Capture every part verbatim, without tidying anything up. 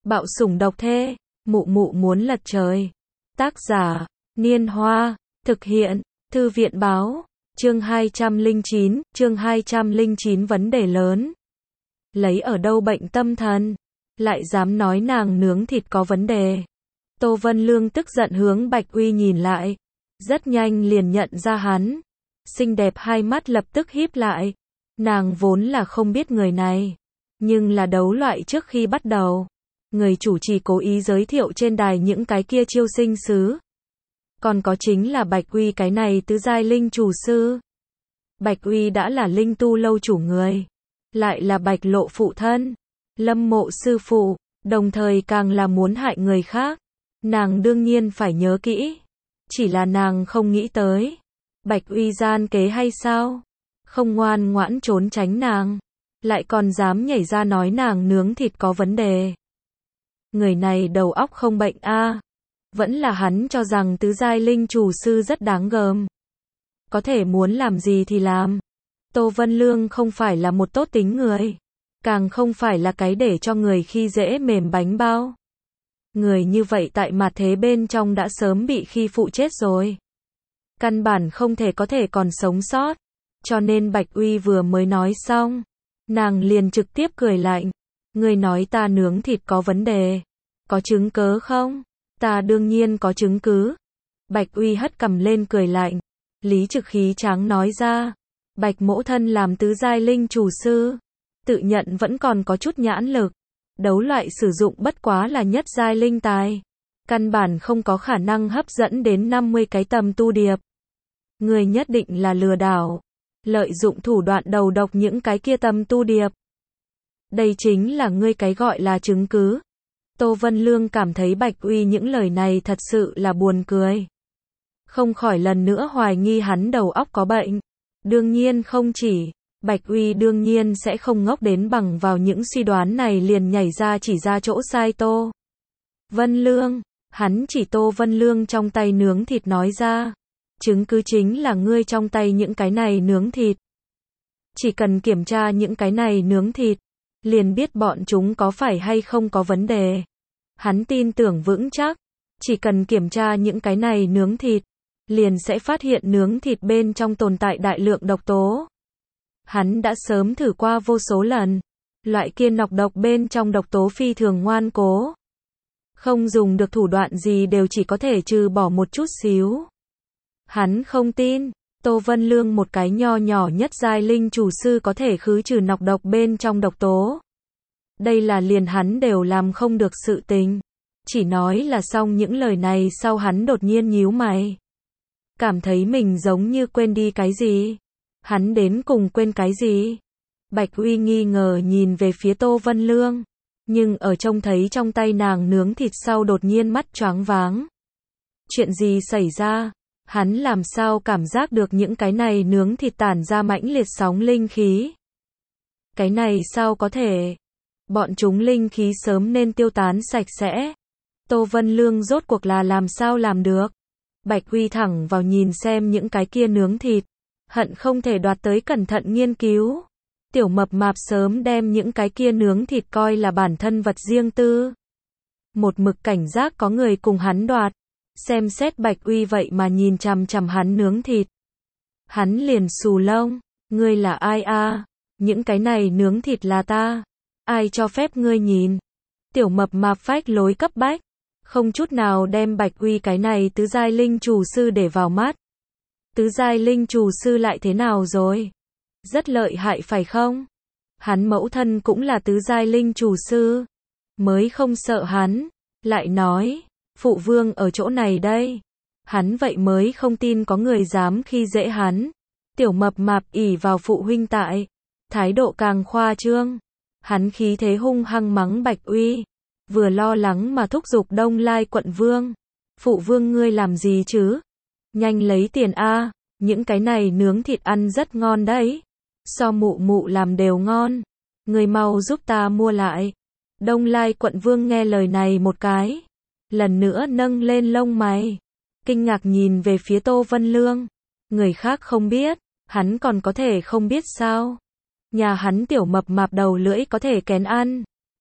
Bạo sủng độc thê, mụ mụ muốn lật trời. Tác giả, Niên Hoa, thực hiện, Thư viện báo, chương hai trăm lẻ chín, chương hai trăm lẻ chín vấn đề lớn. Lấy ở đâu bệnh tâm thần, lại dám nói nàng nướng thịt có vấn đề. Tô Vân Lương tức giận hướng Bạch Uy nhìn lại, rất nhanh liền nhận ra hắn. Xinh đẹp hai mắt lập tức híp lại. Nàng vốn là không biết người này, nhưng là đấu loại trước khi bắt đầu, người chủ trì cố ý giới thiệu trên đài những cái kia chiêu sinh sứ. Còn có chính là Bạch Uy cái này tứ giai linh chủ sư. Bạch Uy đã là linh tu lâu chủ người, lại là Bạch Lộ phụ thân, Lâm Mộ sư phụ, đồng thời càng là muốn hại người khác. Nàng đương nhiên phải nhớ kỹ. Chỉ là nàng không nghĩ tới, Bạch Uy gian kế hay sao? Không ngoan ngoãn trốn tránh nàng, lại còn dám nhảy ra nói nàng nướng thịt có vấn đề. Người này đầu óc không bệnh a? À. Vẫn là hắn cho rằng tứ giai linh chủ sư rất đáng gờm. Có thể muốn làm gì thì làm. Tô Vân Lương không phải là một tốt tính người, càng không phải là cái để cho người khi dễ mềm bánh bao. Người như vậy tại mặt thế bên trong đã sớm bị khi phụ chết rồi. Căn bản không thể có thể còn sống sót. Cho nên Bạch Uy vừa mới nói xong, nàng liền trực tiếp cười lạnh. Người nói ta nướng thịt có vấn đề, có chứng cớ không? Ta đương nhiên có chứng cứ. Bạch Uy hất cằm lên cười lạnh. Lý trực khí tráng nói ra. Bạch mỗ thân làm tứ giai linh chủ sư, tự nhận vẫn còn có chút nhãn lực. Đấu loại sử dụng bất quá là nhất giai linh tài, căn bản không có khả năng hấp dẫn đến năm mươi cái tầm tu điệp. Người nhất định là lừa đảo, lợi dụng thủ đoạn đầu độc những cái kia tầm tu điệp. Đây chính là ngươi cái gọi là chứng cứ. Tô Vân Lương cảm thấy Bạch Uy những lời này thật sự là buồn cười. Không khỏi lần nữa hoài nghi hắn đầu óc có bệnh. Đương nhiên không chỉ, Bạch Uy đương nhiên sẽ không ngốc đến bằng vào những suy đoán này liền nhảy ra chỉ ra chỗ sai Tô Vân Lương. Hắn chỉ Tô Vân Lương trong tay nướng thịt nói ra. Chứng cứ chính là ngươi trong tay những cái này nướng thịt. Chỉ cần kiểm tra những cái này nướng thịt, liền biết bọn chúng có phải hay không có vấn đề. Hắn tin tưởng vững chắc, chỉ cần kiểm tra những cái này nướng thịt, liền sẽ phát hiện nướng thịt bên trong tồn tại đại lượng độc tố. Hắn đã sớm thử qua vô số lần, loại kia nọc độc bên trong độc tố phi thường ngoan cố. Không dùng được thủ đoạn gì đều chỉ có thể trừ bỏ một chút xíu. Hắn không tin, Tô Vân Lương một cái nho nhỏ nhất giai linh chủ sư có thể khứ trừ nọc độc bên trong độc tố. Đây là liền hắn đều làm không được sự tình. Chỉ nói là xong những lời này sau hắn đột nhiên nhíu mày. Cảm thấy mình giống như quên đi cái gì. Hắn đến cùng quên cái gì? Bạch Uy nghi ngờ nhìn về phía Tô Vân Lương. Nhưng ở trông thấy trong tay nàng nướng thịt sau đột nhiên mắt choáng váng. Chuyện gì xảy ra? Hắn làm sao cảm giác được những cái này nướng thịt tản ra mãnh liệt sóng linh khí? Cái này sao có thể? Bọn chúng linh khí sớm nên tiêu tán sạch sẽ. Tô Vân Lương rốt cuộc là làm sao làm được? Bạch Uy thẳng vào nhìn xem những cái kia nướng thịt, hận không thể đoạt tới cẩn thận nghiên cứu. Tiểu mập mạp sớm đem những cái kia nướng thịt coi là bản thân vật riêng tư. Một mực cảnh giác có người cùng hắn đoạt. Xem xét Bạch Uy vậy mà nhìn chằm chằm hắn nướng thịt. Hắn liền xù lông. Ngươi là ai a? Những cái này nướng thịt là ta. Ai cho phép ngươi nhìn? Tiểu mập mạp phách lối cấp bách. Không chút nào đem Bạch Uy cái này tứ giai linh chủ sư để vào mắt. Tứ giai linh chủ sư lại thế nào rồi? Rất lợi hại phải không? Hắn mẫu thân cũng là tứ giai linh chủ sư. Mới không sợ hắn. Lại nói, phụ vương ở chỗ này đây. Hắn vậy mới không tin có người dám khi dễ hắn. Tiểu mập mạp ỷ vào phụ huynh tại. Thái độ càng khoa trương. Hắn khí thế hung hăng mắng Bạch Uy. Vừa lo lắng mà thúc giục Đông Lai quận vương. Phụ vương ngươi làm gì chứ? Nhanh lấy tiền a, những cái này nướng thịt ăn rất ngon đấy. So mụ mụ làm đều ngon. Ngươi mau giúp ta mua lại. Đông Lai quận vương nghe lời này một cái. Lần nữa nâng lên lông mày. Kinh ngạc nhìn về phía Tô Vân Lương. Người khác không biết, hắn còn có thể không biết sao? Nhà hắn tiểu mập mạp đầu lưỡi có thể kén ăn.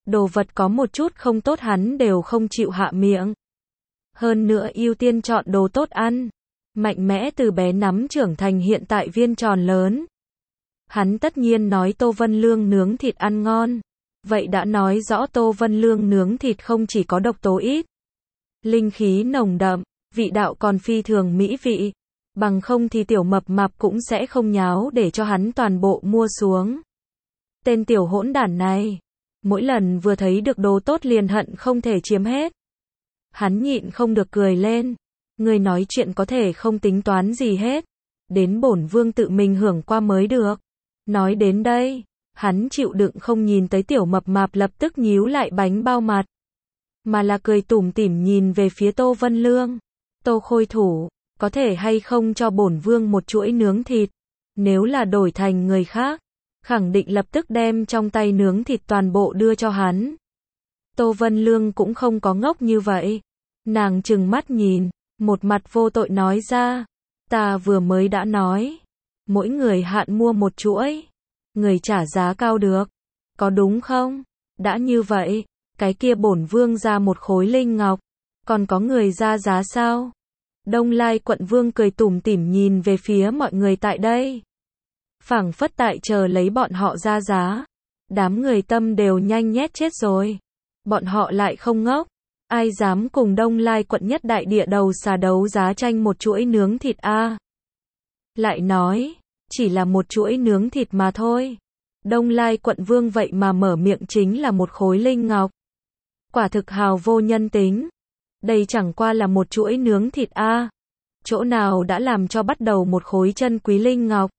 Đồ vật có một chút không tốt hắn đều không chịu hạ miệng. Hơn nữa ưu tiên chọn đồ tốt ăn. Mạnh mẽ từ bé nắm trưởng thành hiện tại viên tròn lớn. Hắn tất nhiên nói Tô Vân Lương nướng thịt ăn ngon. Vậy đã nói rõ Tô Vân Lương nướng thịt không chỉ có độc tố ít. Linh khí nồng đậm, vị đạo còn phi thường mỹ vị. Bằng không thì tiểu mập mạp cũng sẽ không nháo để cho hắn toàn bộ mua xuống. Tên tiểu hỗn đản này. Mỗi lần vừa thấy được đồ tốt liền hận không thể chiếm hết. Hắn nhịn không được cười lên. Người nói chuyện có thể không tính toán gì hết. Đến bổn vương tự mình hưởng qua mới được. Nói đến đây, hắn chịu đựng không nhìn tới tiểu mập mạp lập tức nhíu lại bánh bao mặt. Mà là cười tủm tỉm nhìn về phía Tô Vân Lương. Tô Khôi Thủ, có thể hay không cho bổn vương một chuỗi nướng thịt. Nếu là đổi thành người khác, khẳng định lập tức đem trong tay nướng thịt toàn bộ đưa cho hắn. Tô Vân Lương cũng không có ngốc như vậy. Nàng trừng mắt nhìn, một mặt vô tội nói ra. Ta vừa mới đã nói. Mỗi người hạn mua một chuỗi. Người trả giá cao được. Có đúng không? Đã như vậy, cái kia bổn vương ra một khối linh ngọc. Còn có người ra giá sao? Đông Lai quận vương cười tủm tỉm nhìn về phía mọi người tại đây. Phảng phất tại chờ lấy bọn họ ra giá. Đám người tâm đều nhanh nhét chết rồi. Bọn họ lại không ngốc. Ai dám cùng Đông Lai quận nhất đại địa đầu xà đấu giá tranh một chuỗi nướng thịt a? Lại nói, chỉ là một chuỗi nướng thịt mà thôi. Đông Lai quận vương vậy mà mở miệng chính là một khối linh ngọc. Quả thực hào vô nhân tính. Đây chẳng qua là một chuỗi nướng thịt a. Chỗ nào đã làm cho bắt đầu một khối chân quý linh ngọc.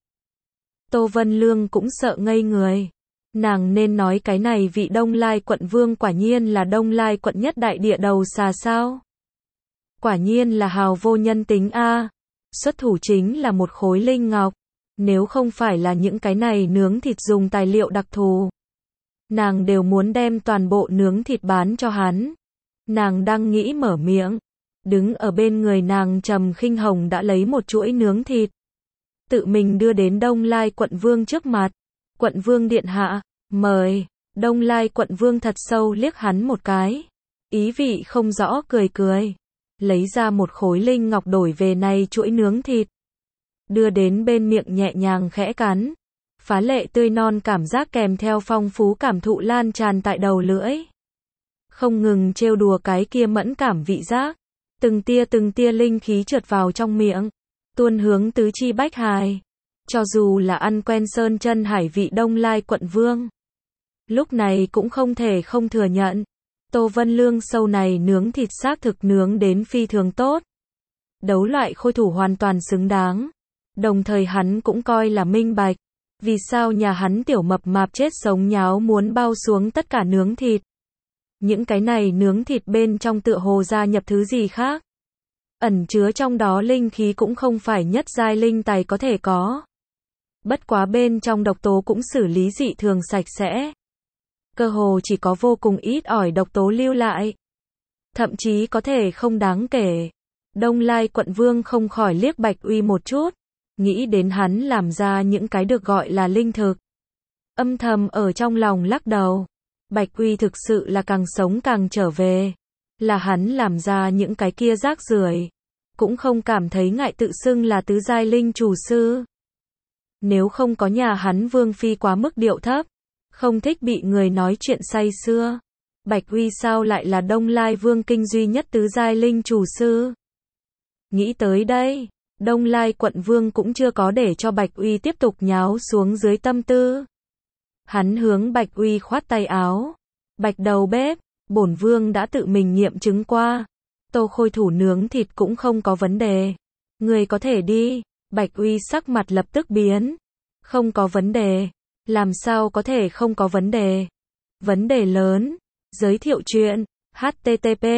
Tô Vân Lương cũng sợ ngây người. Nàng nên nói cái này vị Đông Lai quận vương quả nhiên là Đông Lai quận nhất đại địa đầu xà sao? Quả nhiên là hào vô nhân tính a. Xuất thủ chính là một khối linh ngọc. Nếu không phải là những cái này nướng thịt dùng tài liệu đặc thù, nàng đều muốn đem toàn bộ nướng thịt bán cho hắn. Nàng đang nghĩ mở miệng. Đứng ở bên người nàng Trầm Khinh Hồng đã lấy một chuỗi nướng thịt. Tự mình đưa đến Đông Lai quận vương trước mặt. Quận vương điện hạ, mời. Đông Lai quận vương thật sâu liếc hắn một cái. Ý vị không rõ cười cười. Lấy ra một khối linh ngọc đổi về này chuỗi nướng thịt. Đưa đến bên miệng nhẹ nhàng khẽ cắn. Phá lệ tươi non cảm giác kèm theo phong phú cảm thụ lan tràn tại đầu lưỡi. Không ngừng trêu đùa cái kia mẫn cảm vị giác. Từng tia từng tia linh khí trượt vào trong miệng. Tuôn hướng tứ chi bách hài. Cho dù là ăn quen sơn chân hải vị Đông Lai quận vương. Lúc này cũng không thể không thừa nhận. Tô Vân Lương sâu này nướng thịt xác thực nướng đến phi thường tốt. Đấu loại khôi thủ hoàn toàn xứng đáng. Đồng thời hắn cũng coi là minh bạch. Vì sao nhà hắn tiểu mập mạp chết sống nháo muốn bao xuống tất cả nướng thịt. Những cái này nướng thịt bên trong tựa hồ gia nhập thứ gì khác. Ẩn chứa trong đó linh khí cũng không phải nhất giai linh tài có thể có. Bất quá bên trong độc tố cũng xử lý dị thường sạch sẽ. Cơ hồ chỉ có vô cùng ít ỏi độc tố lưu lại. Thậm chí có thể không đáng kể. Đông Lai quận vương không khỏi liếc Bạch Uy một chút. Nghĩ đến hắn làm ra những cái được gọi là linh thực. Âm thầm ở trong lòng lắc đầu. Bạch Uy thực sự là càng sống càng trở về. Là hắn làm ra những cái kia rác rưởi. Cũng không cảm thấy ngại tự xưng là tứ giai linh chủ sư. Nếu không có nhà hắn vương phi quá mức điệu thấp. Không thích bị người nói chuyện say sưa. Bạch Uy sao lại là Đông Lai vương kinh duy nhất tứ giai linh chủ sư. Nghĩ tới đây. Đông Lai quận vương cũng chưa có để cho Bạch Uy tiếp tục nháo xuống dưới tâm tư. Hắn hướng Bạch Uy khoát tay áo. Bạch đầu bếp, bổn vương đã tự mình nghiệm chứng qua. Tô Khôi Thủ nướng thịt cũng không có vấn đề. Người có thể đi. Bạch Uy sắc mặt lập tức biến. Không có vấn đề. Làm sao có thể không có vấn đề? Vấn đề lớn. Giới thiệu chuyện. H T T P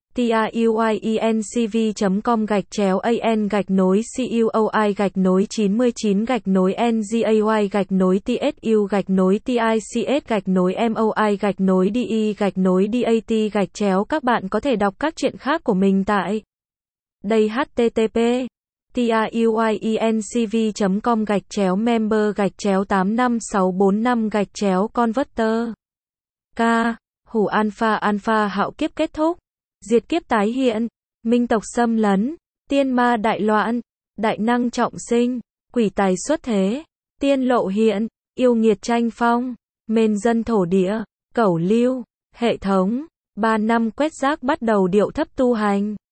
TRUIENCV chấm com gạch chéo an gạch nối CUOI gạch nối chín mươi chín gạch nối NGAY gạch nối TSU gạch nối TICS gạch nối MOI gạch nối DE gạch nối DAT gạch chéo. Các bạn có thể đọc các chuyện khác của mình tại đây. H T T P TRUIENCV chấm com gạch chéo member gạch chéo tám năm sáu bốn năm gạch chéo converter. K Hủ alpha alpha hạo kiếp kết thúc, diệt kiếp tái hiện, minh tộc xâm lấn, tiên ma đại loạn, đại năng trọng sinh, quỷ tài xuất thế, tiên lộ hiện, yêu nghiệt tranh phong, mền dân thổ địa, cẩu lưu, hệ thống, ba năm quét rác bắt đầu điệu thấp tu hành.